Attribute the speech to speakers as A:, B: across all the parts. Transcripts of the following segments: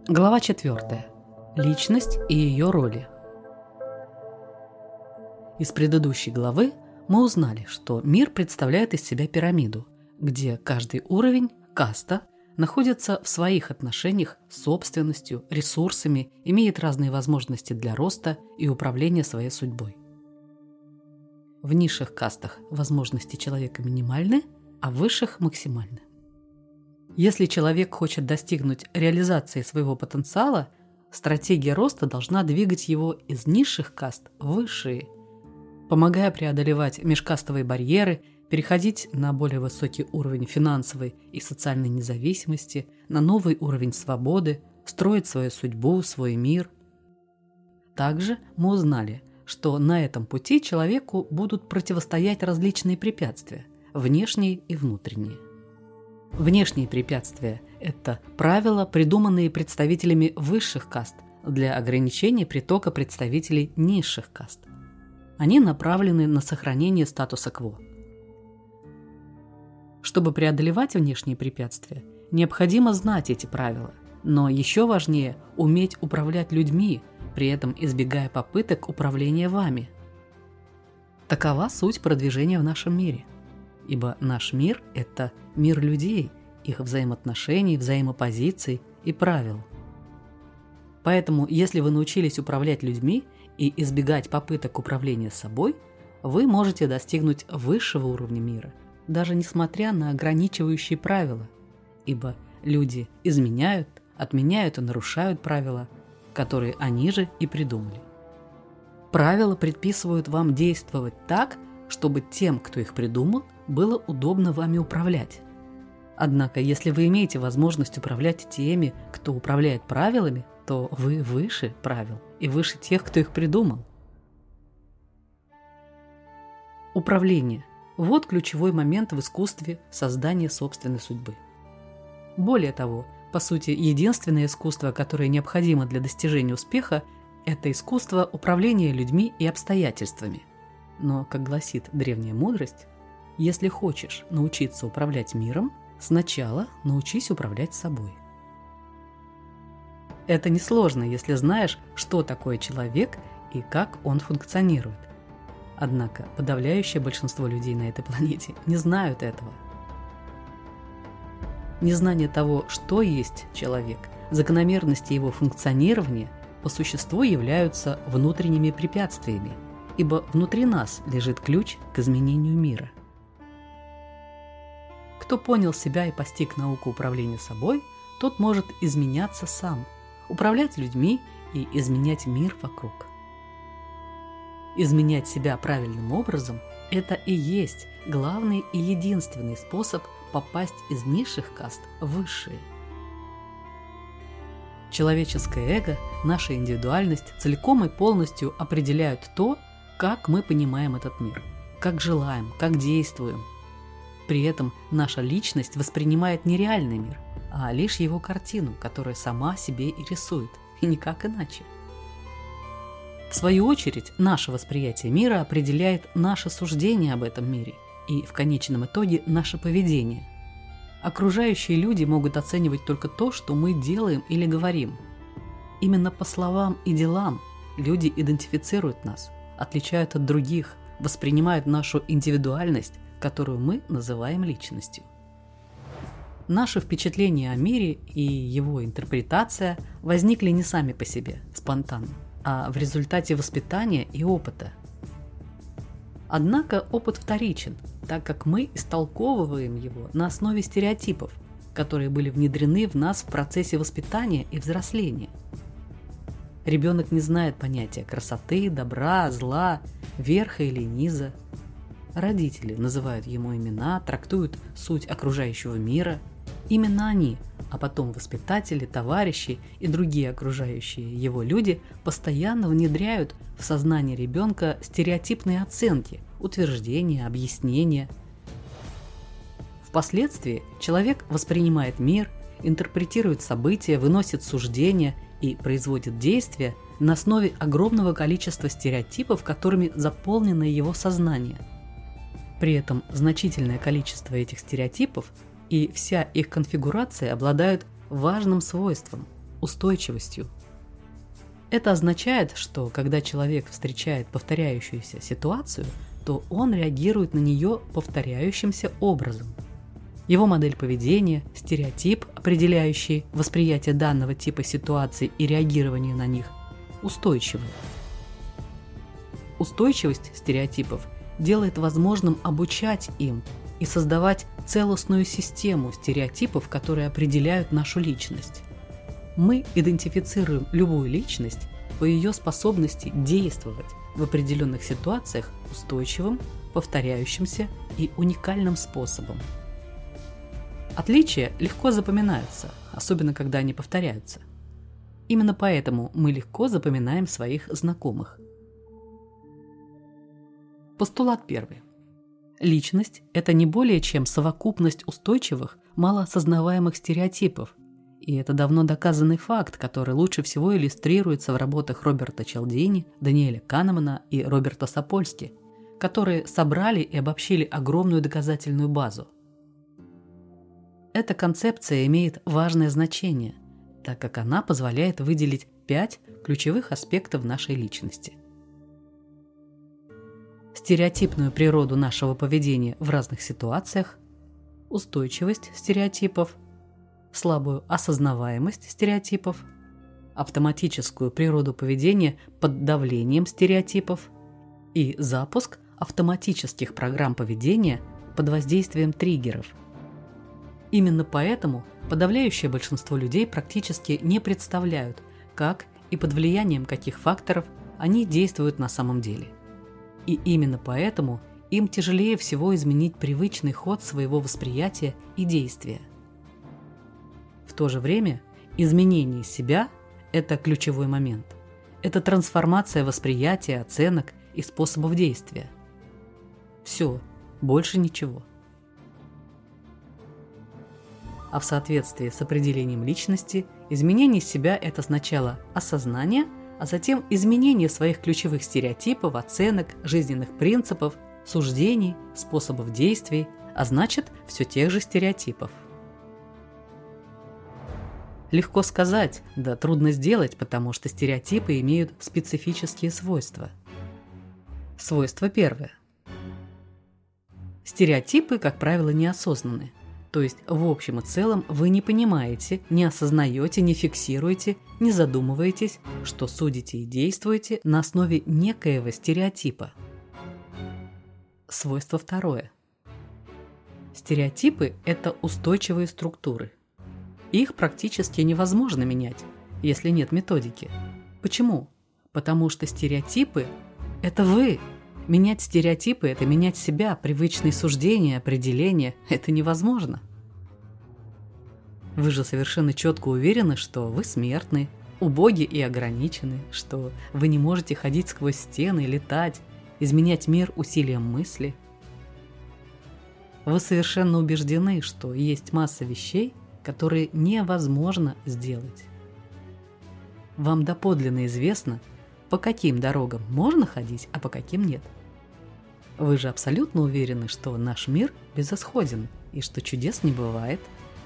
A: Глава 4. Личность и ее роли. Из предыдущей главы мы узнали, что мир представляет из себя пирамиду, где каждый уровень, каста, находится в своих отношениях с собственностью, ресурсами, имеет разные возможности для роста и управления своей судьбой. В низших кастах возможности человека минимальны, а в высших – максимальны. Если человек хочет достигнуть реализации своего потенциала, стратегия роста должна двигать его из низших каст в высшие, помогая преодолевать межкастовые барьеры, переходить на более высокий уровень финансовой и социальной независимости, на новый уровень свободы, строить свою судьбу, свой мир. Также мы узнали, что на этом пути человеку будут противостоять различные препятствия, внешние и внутренние. Внешние препятствия – это правила, придуманные представителями высших каст для ограничения притока представителей низших каст. Они направлены на сохранение статуса кво. Чтобы преодолевать внешние препятствия, необходимо знать эти правила, но еще важнее – уметь управлять людьми, при этом избегая попыток управления вами. Такова суть продвижения в нашем мире. Ибо наш мир – это мир людей, их взаимоотношений, взаимопозиций и правил. Поэтому, если вы научились управлять людьми и избегать попыток управления собой, вы можете достигнуть высшего уровня мира, даже несмотря на ограничивающие правила, ибо люди изменяют, отменяют и нарушают правила, которые они же и придумали. Правила предписывают вам действовать так, чтобы тем, кто их придумал, было удобно вами управлять. Однако, если вы имеете возможность управлять теми, кто управляет правилами, то вы выше правил и выше тех, кто их придумал. Управление – вот ключевой момент в искусстве создания собственной судьбы. Более того, по сути, единственное искусство, которое необходимо для достижения успеха – это искусство управления людьми и обстоятельствами. Но, как гласит древняя мудрость, если хочешь научиться управлять миром, сначала научись управлять собой. Это несложно, если знаешь, что такое человек и как он функционирует. Однако подавляющее большинство людей на этой планете не знают этого. Незнание того, что есть человек, закономерности его функционирования по существу являются внутренними препятствиями, ибо внутри нас лежит ключ к изменению мира. Кто понял себя и постиг науку управления собой, тот может изменяться сам, управлять людьми и изменять мир вокруг. Изменять себя правильным образом – это и есть главный и единственный способ попасть из низших каст в высшие. Человеческое эго, наша индивидуальность целиком и полностью определяют то, как мы понимаем этот мир, как желаем, как действуем. При этом наша личность воспринимает не реальный мир, а лишь его картину, которая сама себе и рисует, и никак иначе. В свою очередь, наше восприятие мира определяет наше суждение об этом мире и, в конечном итоге, наше поведение. Окружающие люди могут оценивать только то, что мы делаем или говорим. Именно по словам и делам люди идентифицируют нас, отличают от других, воспринимают нашу индивидуальность, которую мы называем личностью. Наши впечатления о мире и его интерпретация возникли не сами по себе, спонтанно, а в результате воспитания и опыта. Однако опыт вторичен, так как мы истолковываем его на основе стереотипов, которые были внедрены в нас в процессе воспитания и взросления. Ребенок не знает понятия красоты, добра, зла, верха или низа. Родители называют ему имена, трактуют суть окружающего мира. Именно они, а потом воспитатели, товарищи и другие окружающие его люди постоянно внедряют в сознание ребенка стереотипные оценки, утверждения, объяснения. Впоследствии человек воспринимает мир, интерпретирует события, выносит суждения и производит действия на основе огромного количества стереотипов, которыми заполнено его сознание. При этом значительное количество этих стереотипов и вся их конфигурация обладают важным свойством устойчивостью. Это означает, что когда человек встречает повторяющуюся ситуацию, то он реагирует на нее повторяющимся образом. Его модель поведения, стереотип, определяющий восприятие данного типа ситуаций и реагирование на них, устойчивы. Устойчивость стереотипов делает возможным обучать им и создавать целостную систему стереотипов, которые определяют нашу личность. Мы идентифицируем любую личность по ее способности действовать в определенных ситуациях устойчивым, повторяющимся и уникальным способом. Отличия легко запоминаются, особенно когда они повторяются. Именно поэтому мы легко запоминаем своих знакомых. Постулат первый. Личность – это не более чем совокупность устойчивых, малоосознаваемых стереотипов, и это давно доказанный факт, который лучше всего иллюстрируется в работах Роберта Чалдини, Даниэля Канемана и Роберта Сапольски, которые собрали и обобщили огромную доказательную базу. Эта концепция имеет важное значение, так как она позволяет выделить 5 ключевых аспектов нашей личности. Стереотипную природу нашего поведения в разных ситуациях, устойчивость стереотипов, слабую осознаваемость стереотипов, автоматическую природу поведения под давлением стереотипов и запуск автоматических программ поведения под воздействием триггеров. Именно поэтому подавляющее большинство людей практически не представляют, как и под влиянием каких факторов они действуют на самом деле. И именно поэтому им тяжелее всего изменить привычный ход своего восприятия и действия. В то же время изменение себя – это ключевой момент. Это трансформация восприятия, оценок и способов действия. Все, больше ничего. А в соответствии с определением личности, изменение себя – это сначала осознание, а затем изменение своих ключевых стереотипов, оценок, жизненных принципов, суждений, способов действий, а значит, все тех же стереотипов. Легко сказать, да трудно сделать, потому что стереотипы имеют специфические свойства. Свойство первое. Стереотипы, как правило, неосознанны. То есть, в общем и целом, вы не понимаете, не осознаете, не фиксируете, не задумываетесь, что судите и действуете на основе некоего стереотипа. Свойство второе. Стереотипы – это устойчивые структуры. Их практически невозможно менять, если нет методики. Почему? Потому что стереотипы – это вы. Менять стереотипы – это менять себя, привычные суждения, определения – это невозможно. Вы же совершенно четко уверены, что вы смертны, убоги и ограничены, что вы не можете ходить сквозь стены, летать, изменять мир усилием мысли. Вы совершенно убеждены, что есть масса вещей, которые невозможно сделать. Вам доподлинно известно, по каким дорогам можно ходить, а по каким нет. Вы же абсолютно уверены, что наш мир безысходен и что чудес не бывает.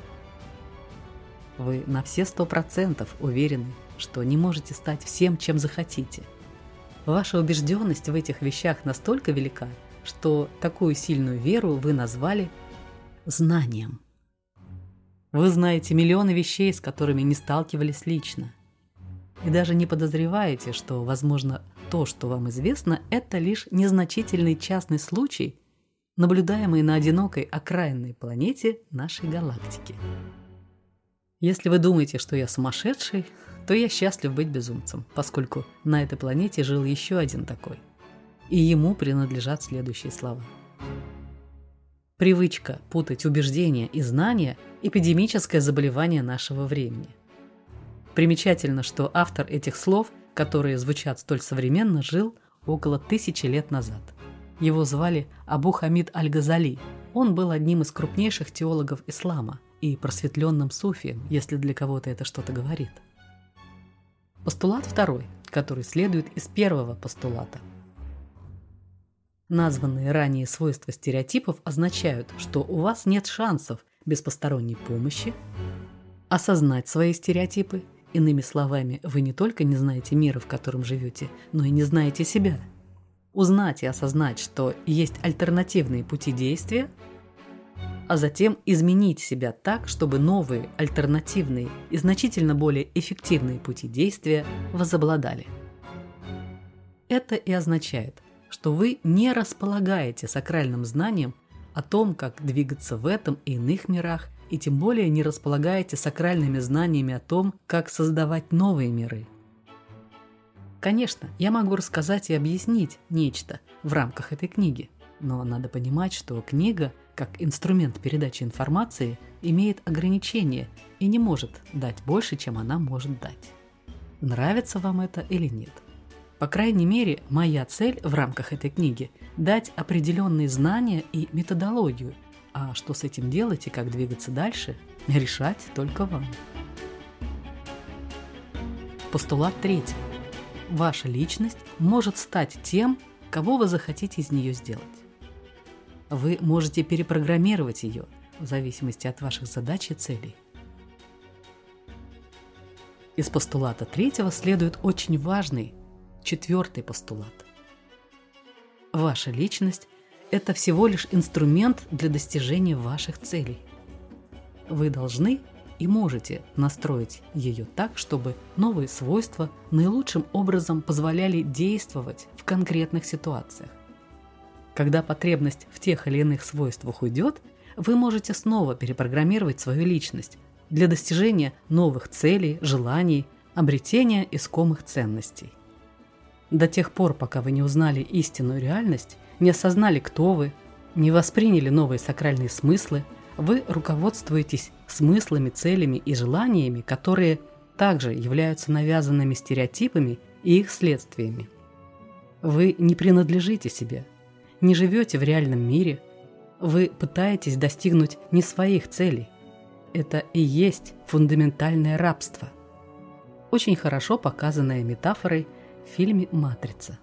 A: Вы на все 100% уверены, что не можете стать всем, чем захотите. Ваша убежденность в этих вещах настолько велика, что такую сильную веру вы назвали знанием. Вы знаете миллионы вещей, с которыми не сталкивались лично. И даже не подозреваете, что, возможно, то, что вам известно, это лишь незначительный частный случай, наблюдаемый на одинокой окраинной планете нашей галактики. Если вы думаете, что я сумасшедший, то я счастлив быть безумцем, поскольку на этой планете жил еще один такой. И ему принадлежат следующие слова. Привычка путать убеждения и знания – эпидемическое заболевание нашего времени. Примечательно, что автор этих слов, которые звучат столь современно, жил около 1000 лет назад. Его звали Абу Хамид аль-Газали. Он был одним из крупнейших теологов ислама и просветленным суфием, если для кого-то это что-то говорит. Постулат второй, который следует из первого постулата. Названные ранее свойства стереотипов означают, что у вас нет шансов без посторонней помощи осознать свои стереотипы Иными словами, вы не только не знаете мира, в котором живете, но и не знаете себя. Узнать и осознать, что есть альтернативные пути действия, а затем изменить себя так, чтобы новые, альтернативные и значительно более эффективные пути действия возобладали. Это и означает, что вы не располагаете сакральным знанием о том, как двигаться в этом и иных мирах, и тем более не располагаете сакральными знаниями о том, как создавать новые миры. Конечно, я могу рассказать и объяснить нечто в рамках этой книги, но надо понимать, что книга, как инструмент передачи информации, имеет ограничения и не может дать больше, чем она может дать. Нравится вам это или нет? По крайней мере, моя цель в рамках этой книги – дать определенные знания и методологию, а что с этим делать и как двигаться дальше, решать только вам. Постулат 3. Ваша личность может стать тем, кого вы захотите из нее сделать. Вы можете перепрограммировать ее в зависимости от ваших задач и целей. Из постулата 3 следует очень важный 4 постулат. Ваша личность – это всего лишь инструмент для достижения ваших целей. Вы должны и можете настроить ее так, чтобы новые свойства наилучшим образом позволяли действовать в конкретных ситуациях. Когда потребность в тех или иных свойствах уйдет, вы можете снова перепрограммировать свою личность для достижения новых целей, желаний, обретения искомых ценностей. До тех пор, пока вы не узнали истинную реальность, не осознали, кто вы, не восприняли новые сакральные смыслы, вы руководствуетесь смыслами, целями и желаниями, которые также являются навязанными стереотипами и их следствиями. Вы не принадлежите себе, не живете в реальном мире, вы пытаетесь достигнуть не своих целей. Это и есть фундаментальное рабство, очень хорошо показанное метафорой в фильме «Матрица».